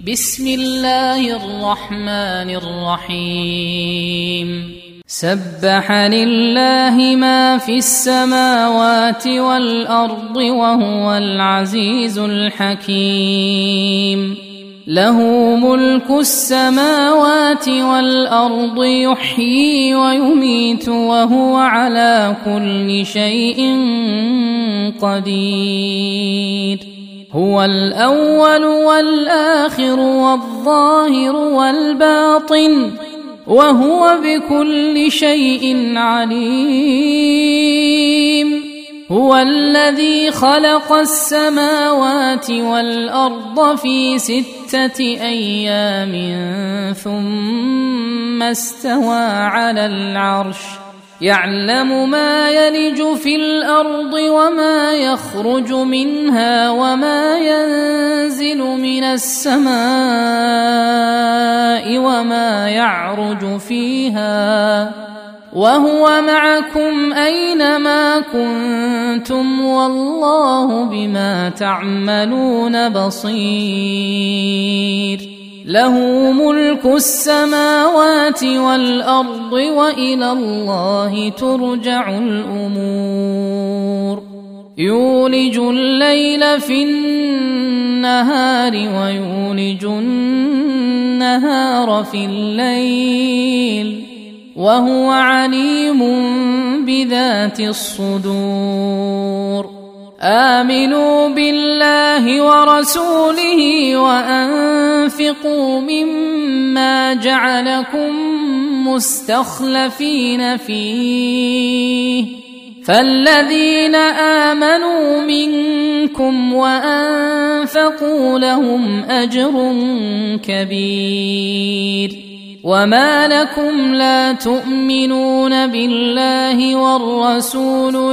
بسم الله الرحمن الرحيم سبح لله ما في السماوات والأرض وهو العزيز الحكيم له ملك السماوات والأرض يحيي ويميت وهو على كل شيء قدير هو الأول والآخر والظاهر والباطن وهو بكل شيء عليم هو الذي خلق السماوات والأرض في 6 أيام ثم استوى على العرش يعلم ما يلج في الأرض وما يخرج منها وما ينزل من السماء وما يعرج فيها وهو معكم أينما كنتم والله بما تعملون بصير له ملك السماوات والأرض وإلى الله ترجع الأمور يولج الليل في النهار ويولج النهار في الليل وهو عليم بذات الصدور آمنوا بالله ورسوله وأنفقوا مما جعلكم مستخلفين فيه فالذين آمنوا منكم وأنفقوا لهم أجر كبير وما لكم لا تؤمنون بالله والرسول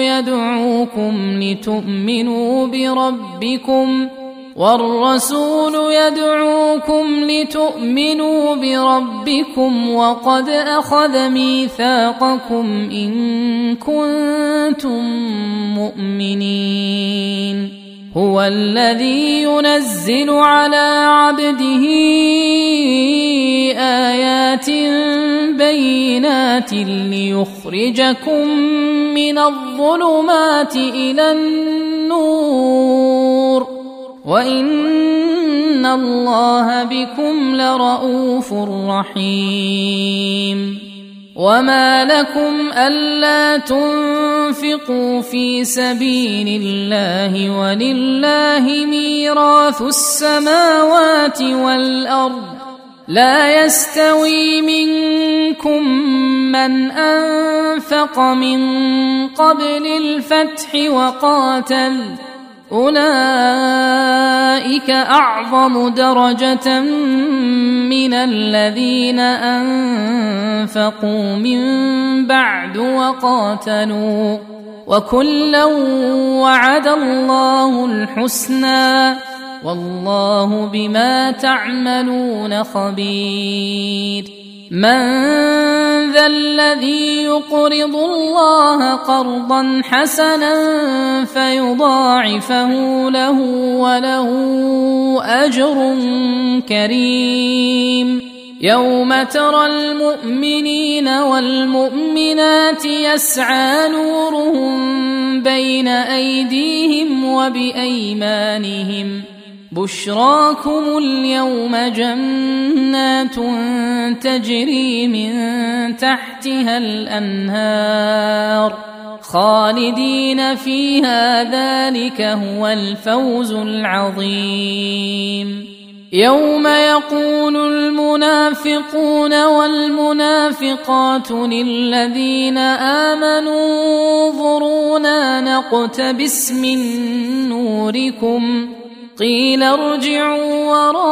يدعوكم لتؤمنوا بربكم وقد أخذ ميثاقكم إن كنتم مؤمنين هو الذي ينزل على عبده آيات بينات ليخرجكم من الظلمات إلى النور وإن الله بكم لرءوف رحيم وما لكم ألا تنفقوا في سبيل الله ولله ميراث السماوات والأرض لا يستوي منكم من أنفق من قبل الفتح وقاتل أولئك أعظم درجة من الذين أنفقوا من بعد وقاتلوا وكلا وعد الله الحسنى والله بما تعملون خبير من ذا الذي يقرض الله قرضا حسنا فيضاعفه له وله أجر كريم يوم ترى المؤمنين والمؤمنات يسعى نورهم بين أيديهم وبأيمانهم بشراكم اليوم جنات تجري من تحتها الأنهار خالدين فيها ذلك هو الفوز العظيم يوم يقول المنافقون والمنافقات للذين آمنوا انظرونا نقتبس من نوركم قيل ارجعوا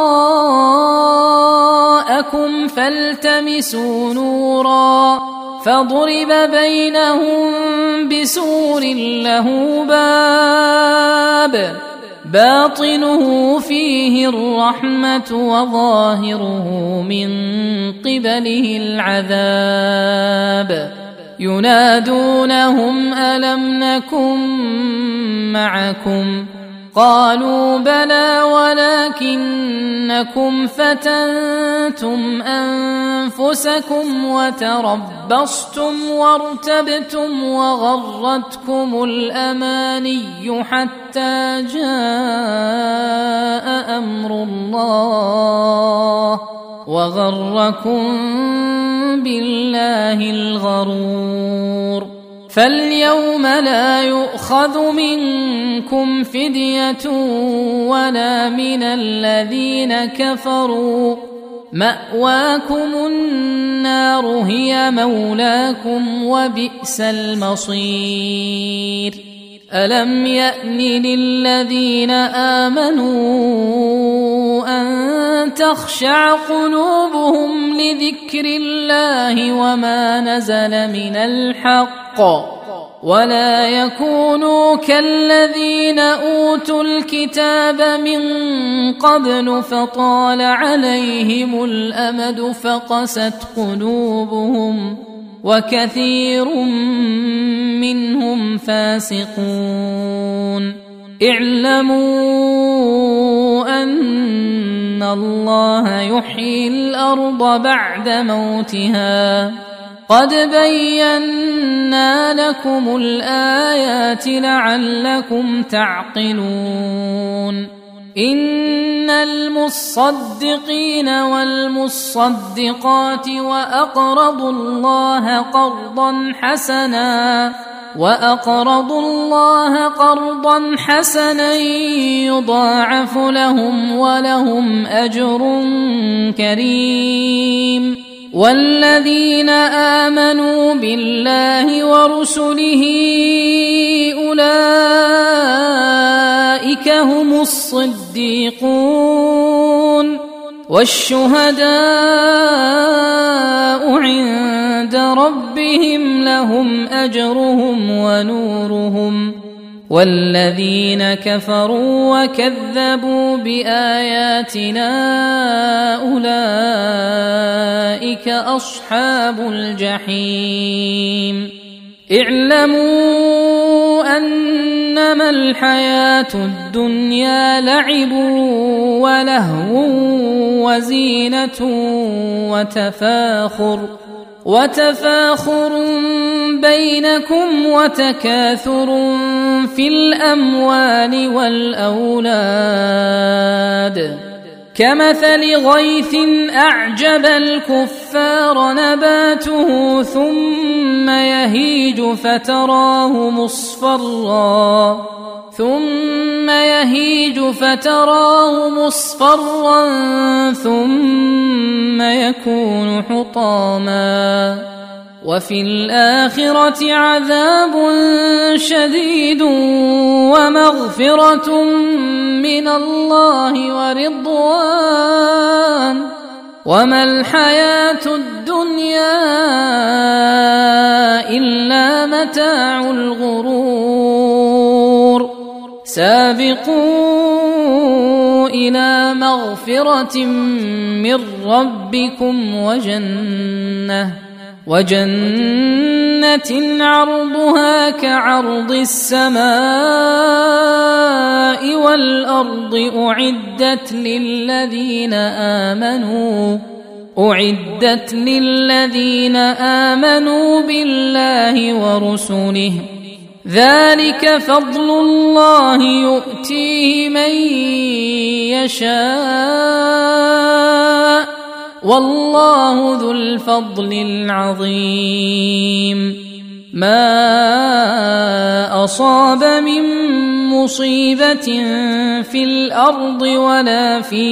وراءكم فالتمسوا نورا فضرب بينهم بسور له باب باطنه فيه الرحمة وظاهره من قبله العذاب ينادونهم ألم نكن معكم قالوا بلى ولكنكم فتنتم أنفسكم وتربصتم وارتبتم وغرتكم الأماني حتى جاء أمر الله وغركم بالله الغرور. فاليوم لا يؤخذ منكم فدية ولا من الذين كفروا، مأواكم النار هي مولاكم وبئس المصير. ألم يأن للذين آمنوا أن تخشع قلوبهم لذكر الله وما نزل من الحق ولا يكونوا كالذين أوتوا الكتاب من قبل فطال عليهم الأمد فقست قلوبهم وكثير منهم فاسقون. اعلموا أن الله يحيي الأرض بعد موتها قد بينا لكم الآيات لعلكم تعقلون. إن المصدقين والمصدقات وأقرضوا الله قرضا حسنا يضاعف لهم ولهم أجر كريم. والذين آمنوا بالله ورسله أولئك هم الصديقون والشهداء عند ربهم لهم أجرهم ونورهم. والذين كفروا وكذبوا بآياتنا أولئك أصحاب الجحيم. اعلموا أنما الحياة الدنيا لعب ولهو وزينة وتفاخر بينكم وتكاثر في الأموال والأولاد كمثل غيث أعجب الكفار نباته ثم يهيج فتراه مصفرا ثم يكون حطاما وفي الآخرة عذاب شديد ومغفرة من الله ورضوان وما الحياة الدنيا إلا متاع الغرور. سابقوا إلى مغفرة من ربكم وجنة عرضها كعرض السماء والأرض أعدت للذين آمنوا بالله ورسله ذلك فضل الله يؤتيه من يشاء والله ذو الفضل العظيم. ما أصاب من مصيبة في الأرض ولا في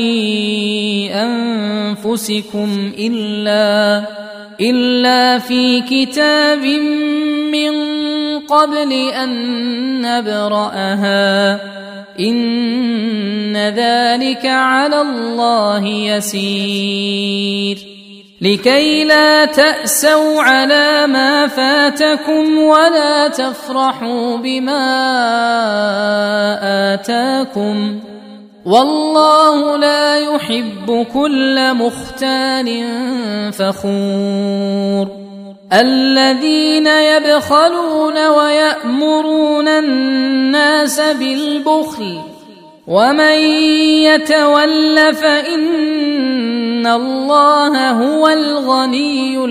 أنفسكم إلا في كتاب من قبل أن نبرأها إن ذلك على الله يسير. لكي لا تأسوا على ما فاتكم ولا تفرحوا بما آتاكم والله لا يحب كل مختال فخور. الذين يبخلون ويأمرون الناس بالبخل ومن يتول فإن الله هو الغني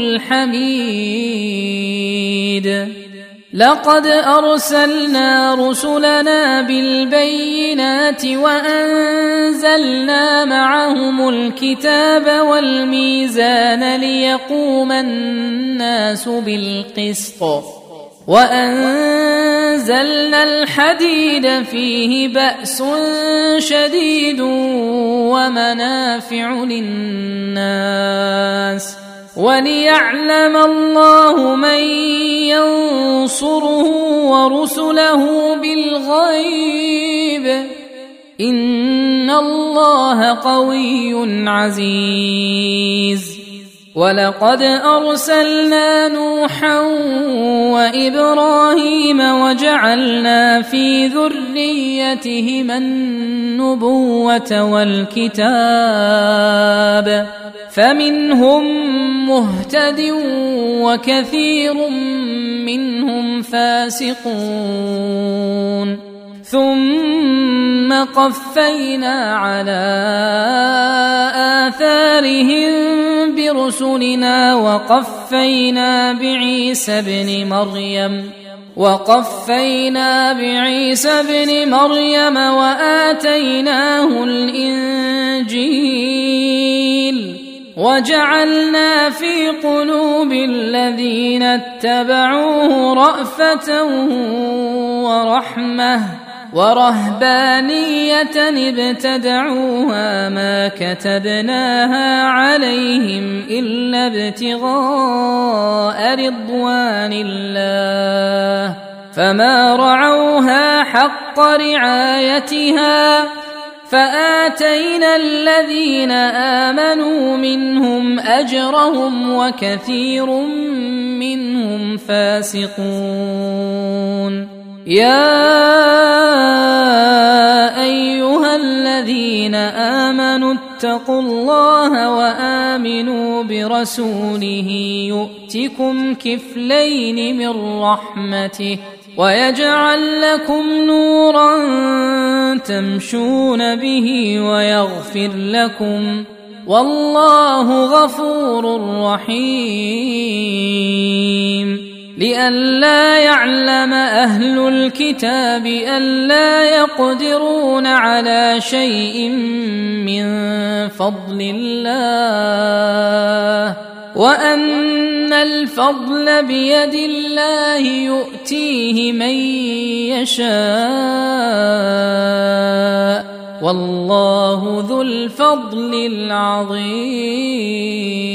الحميد. لقد أرسلنا رسلنا بالبينات وأنزلنا معهم الكتاب والميزان ليقوم الناس بالقسط وأنزلنا الحديد فيه بأس شديد ومنافع للناس وليعلم الله من ينصره ورسله بالغيب إن الله قوي عزيز. ولقد أرسلنا نوحا وإبراهيم وجعلنا في ذريتهما النبوة والكتاب فمنهم مهتد وكثير منهم فاسقون. ثم قفينا على آثارهم برسلنا وقفينا بعيسى بن مريم وآتيناه الإنجيل وجعلنا في قلوب الذين اتبعوه رأفة ورحمة ورهبانية ابتدعوها ما كتبناها عليهم إلا ابتغاء رضوان الله فما رعوها حق رعايتها فآتينا الذين آمنوا منهم أجرهم وكثير منهم فاسقون. يا أيها الذين آمنوا اتقوا الله وآمنوا برسوله يؤتكم كفلين من رحمته ويجعل لكم نورا تمشون به ويغفر لكم والله غفور رحيم. لئلا يعلم أهل الكتاب ألا يقدرون على شيء من فضل الله وأن الفضل بيد الله يؤتيه من يشاء والله ذو الفضل العظيم.